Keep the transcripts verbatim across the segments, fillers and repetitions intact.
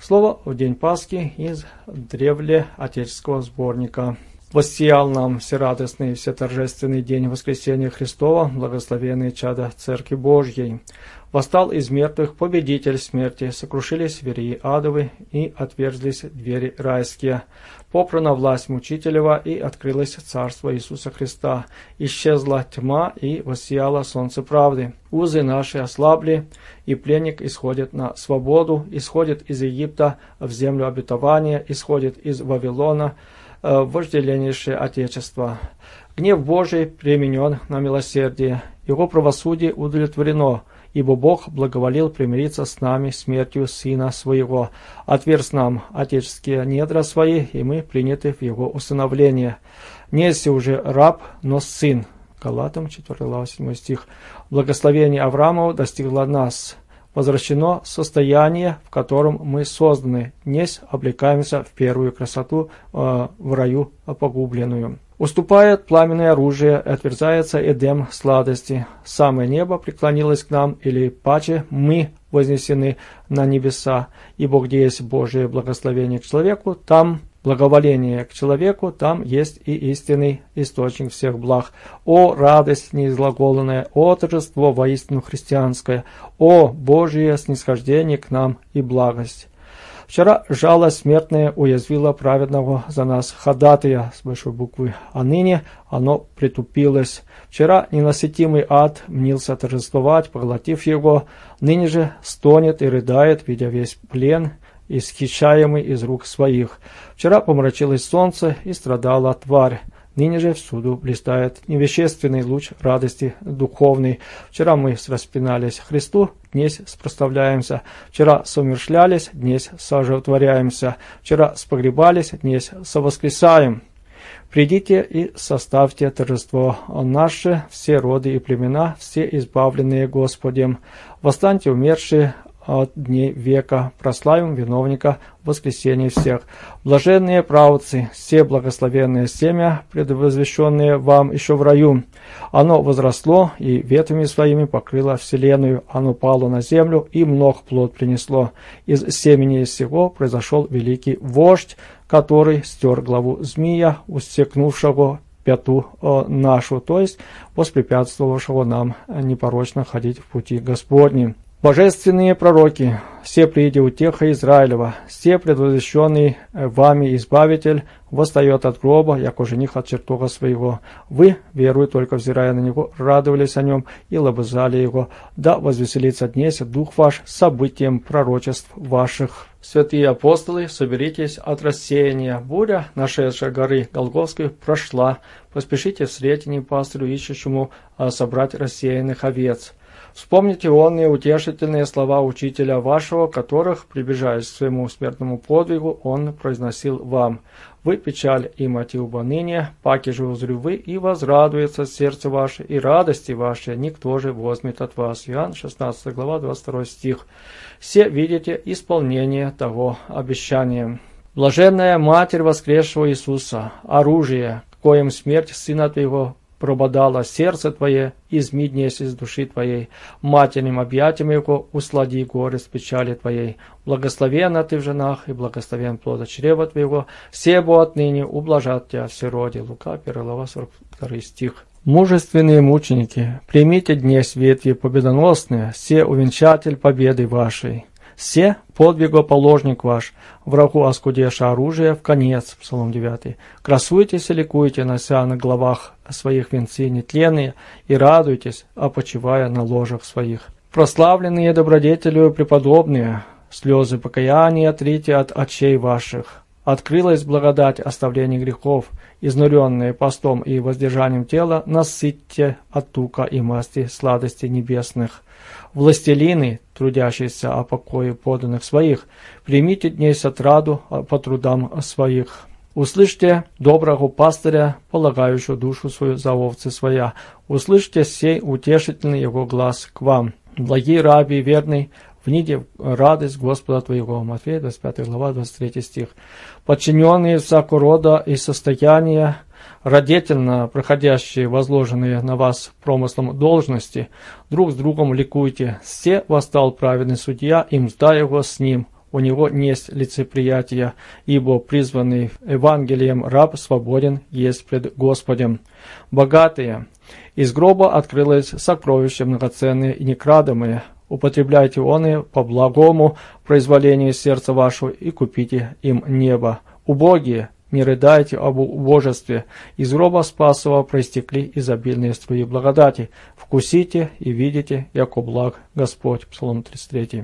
Слово в день Пасхи из древлеотеческого сборника. «Воссиял нам всерадостный, всеторжественный день воскресения Христова, благословенные чада Церкви Божьей. Восстал из мертвых победитель смерти, сокрушились верии адовы и отверзлись двери райские. Попрана власть мучителева и открылось царство Иисуса Христа. Исчезла тьма и воссияло солнце правды. Узы наши ослабли, и пленник исходит на свободу, исходит из Египта в землю обетования, исходит из Вавилона, вожделеннейшее Отечество. Гнев Божий применен на милосердие, Его правосудие удовлетворено, ибо Бог благоволил примириться с нами смертью Сына Своего, отверз нам отеческие недра Свои, и мы приняты в Его усыновление. Не си уже раб, но сын». Галатам четвёртая глава седьмой стих. «Благословение Авраамова достигло нас. Возвращено состояние, в котором мы созданы, несть облекаемся в первую красоту э, в раю погубленную. Уступает пламенное оружие, отверзается Эдем сладости. Самое небо преклонилось к нам, или паче мы вознесены на небеса. Ибо где есть Божие благословение к человеку, там благоволение к человеку, там есть и истинный источник всех благ. О, радость неизглаголенная, о, торжество воистину христианское, о, Божие снисхождение к нам и благость. Вчера жало смертное уязвило праведного за нас ходатая с большой буквы, а ныне оно притупилось. Вчера ненасытимый ад мнился торжествовать, поглотив его, ныне же стонет и рыдает, видя весь плен, исхищаемый из рук своих. Вчера помрачилось солнце и страдала тварь. Ныне же всюду блистает невещественный луч радости духовной. Вчера мы распинались Христу, днесь спроставляемся. Вчера соумершлялись, днесь соживотворяемся. Вчера спогребались, днесь совоскресаем. Придите и составьте торжество наше, все роды и племена, все избавленные Господем. Восстаньте умершие от дней века, прославим виновника воскресения всех. Блаженные правоцы, все благословенное семя, предвозвещенное вам еще в раю. Оно возросло и ветвями своими покрыло вселенную, оно пало на землю и много плод принесло. Из семени сего произошел великий вождь, который стер главу змея, устекнувшего пяту э, нашу, то есть воспрепятствовавшего нам непорочно ходить в пути Господним. Божественные пророки, все прииде утеха Израилева, все предвозвещенный вами Избавитель, восстает от гроба, яко жених от чертога своего. Вы, веруя только взирая на него, радовались о нем и лобызали его. Да возвеселится днесь дух ваш событием пророчеств ваших. Святые апостолы, соберитесь от рассеяния. Буря, нашедшая горы Голгофской, прошла. Поспешите в сретении пастырю, ищущему собрать рассеянных овец. Вспомните онные утешительные слова учителя вашего, которых, прибежая к своему смертному подвигу, он произносил вам. Вы печаль и мотив ныне, паки же узрю вы, и возрадуется сердце ваше, и радости ваши никто же возьмет от вас. Иоанн шестнадцатая глава, двадцать второй стих. Все видите исполнение того обещания. Блаженная Матерь воскресшего Иисуса, оружие, коим смерть Сына Твоего прободало сердце Твое, изми днесь из души Твоей, матерным объятием Его услади горы с печали Твоей. Благословенна Ты в женах, и благословен плод от чрева Твоего, себо отныне ублажат Тебя все роди. Лука, первая глава, сорок второй стих. Мужественные мученики, примите днесь ветви победоносные, се увенчатель победы вашей. Се подвигоположник ваш, врагу оскудеша оружие в конец, Псалом девятый. Красуйтесь и ликуйте, нося на головах своих венцы нетленные, и радуйтесь, опочивая на ложах своих. Прославленные добродетелю преподобные, слезы покаяния отрите от очей ваших. Открылась благодать оставления грехов, изнуренные постом и воздержанием тела, насытьте от тука и масти сладости небесных. Властелины, трудящиеся о покое подданных своих, примите днесь отраду по трудам своих. Услышьте доброго пастыря, полагающего душу свою за овцы своя. Услышьте сей утешительный его глаз к вам. Благий раби верный, вниде радость Господа твоего. Матфея, двадцать пятая глава, двадцать третий стих. Подчиненные всякого рода и состояния, радетельно проходящие возложенные на вас промыслом должности, друг с другом ликуйте. Все восстал праведный судья, и мзда его с ним. у него несть лицеприятия, ибо призванный Евангелием раб свободен есть пред Господем. Богатые. Из гроба открылось сокровища многоценные и некрадомые. Употребляйте оны по благому произволению сердца вашего и купите им небо. Убогие. Не рыдайте об убожестве. Из гроба Спасова проистекли изобильные струи благодати. Вкусите и видите, яко благ Господь. Псалом тридцать три.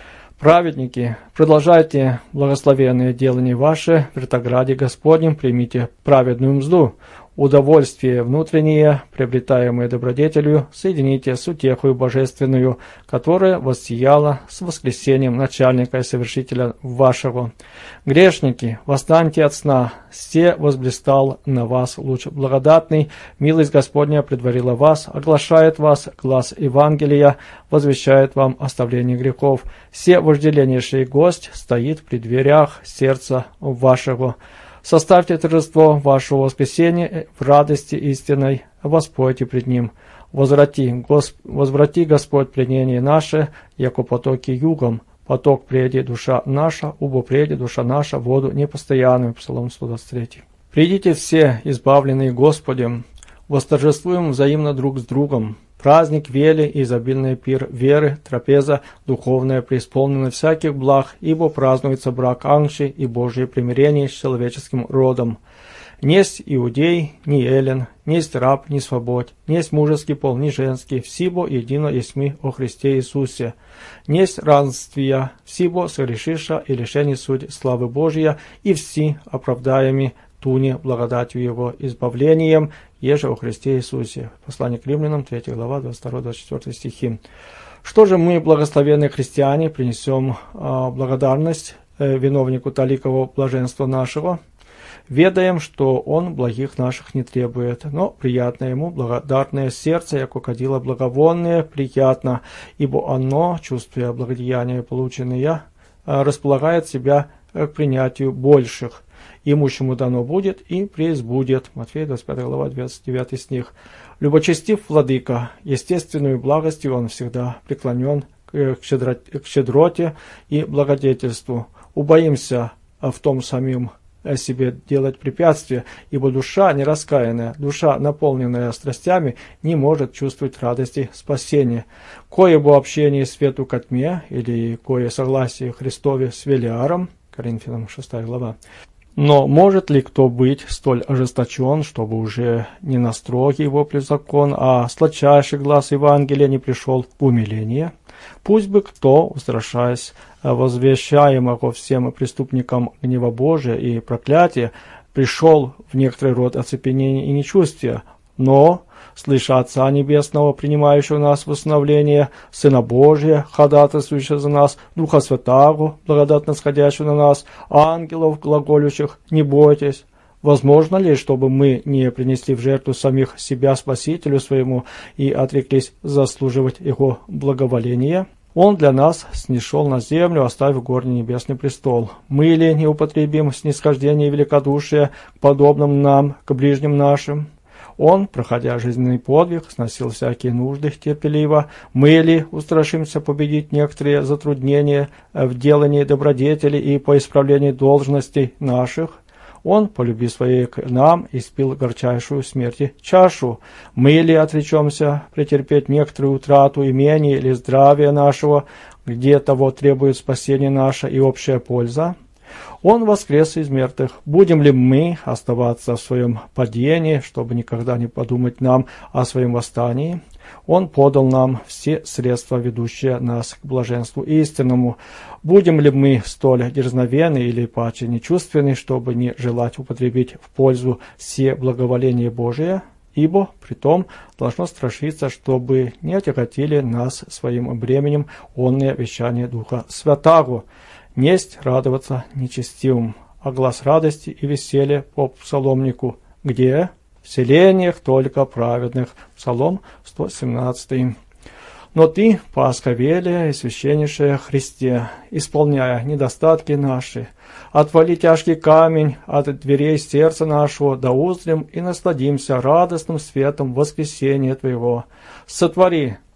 Праведники, продолжайте благословенные делания ваши, в вертограде Господнем примите праведную мзду. Удовольствие внутреннее, приобретаемое добродетелью, соедините с утехою божественную, которая воссияла с воскресением начальника и совершителя вашего. Грешники, восстаньте от сна, все возблистал на вас луч благодатный, милость Господня предварила вас, оглашает вас глас Евангелия, возвещает вам оставление грехов. Все вожделеннейший гость стоит при дверях сердца вашего. Составьте торжество вашего воскресения в радости истинной, воспойте пред Ним. Возврати, Госп... Возврати Господь пленение наше, яко потоки югом, поток преди душа наша, убо преди душа наша, воду непостоянную. Псалом сто двадцать три. Придите все, избавленные Господем, восторжествуем взаимно друг с другом. Праздник вели и изобильный пир веры, трапеза, духовная, преисполнена всяких благ, ибо празднуется брак Анши и Божие примирение с человеческим родом. Несть иудей, ни эллин, несть раб, ни свобод, несть мужеский пол, ни женский, всибо едино есми о Христе Иисусе. Несть равенствия, всибо согрешиша и лишени суть славы Божия, и все оправдаемы туне благодатью Его избавлением, еже о Христе Иисусе. Послание к Римлянам, третья глава, двадцать второй двадцать четвёртый стихи. Что же мы, благословенные христиане, принесем э, благодарность э, виновнику таликового блаженства нашего? Ведаем, что Он благих наших не требует, но приятно Ему благодарное сердце, яко кадило благовонное, приятно, ибо оно, чувствуя благодеяния полученные, э, располагает себя к принятию больших. Имущему дано будет и преизбудет. Матфея двадцать пятая глава, двадцать девятый стих. Любочестив владыка, естественную благостью он всегда преклонен к щедроте и благодетельству. Убоимся в том самим себе делать препятствия, ибо душа нераскаянная, душа, наполненная страстями, не может чувствовать радости спасения. Кое бы общение свету ко тьме, или кое согласие Христове с Велиаром, Коринфянам шестая глава. Но может ли кто быть столь ожесточен, чтобы уже не на строгий вопли закон, а сладчайший глас Евангелия не пришел в умиление? Пусть бы кто, устрашаясь возвещаемого всем преступникам гнева Божия и проклятия, пришел в некоторый род оцепенения и нечувствия, но, слыша Отца Небесного, принимающего нас в усыновление, Сына Божия, ходатайствующего за нас, Духа Святаго, благодатно сходящего на нас, ангелов, глаголющих, не бойтесь. Возможно ли, чтобы мы не принесли в жертву самих себя Спасителю своему и отреклись заслуживать Его благоволения? Он для нас снишел на землю, оставив горний небесный престол. Мы ли не употребим снисхождение и великодушие к подобным нам, к ближним нашим? Он, проходя жизненный подвиг, сносил всякие нужды терпеливо. Мы ли устрашимся победить некоторые затруднения в делании добродетели и по исправлению должностей наших? Он, по любви своей к нам, испил горчайшую смерти чашу. Мы ли отречемся претерпеть некоторую утрату имения или здравия нашего, где того требует спасение наше и общая польза? Он воскрес из мертвых. Будем ли мы оставаться в своем падении, чтобы никогда не подумать нам о своем восстании? Он подал нам все средства, ведущие нас к блаженству истинному. Будем ли мы столь дерзновенны или паче нечувственны, чтобы не желать употребить в пользу все благоволение Божие? Ибо, притом, должно страшиться, чтобы не отяготили нас своим бременем онное вещание Духа Святаго. Несть радоваться нечестивым, а глас радости и веселья по псаломнику. Где? В селениях только праведных. Псалом сто семнадцатый. Но ты, Пасха велия и священнейшая Христе, исполняя недостатки наши, отвали тяжкий камень от дверей сердца нашего, да узрим и насладимся радостным светом воскресения Твоего. Сотвори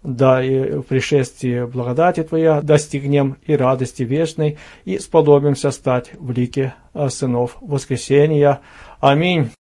да и в пришествии благодати Твоя достигнем и радости вечной, и сподобимся стать в лике сынов воскресения. Аминь.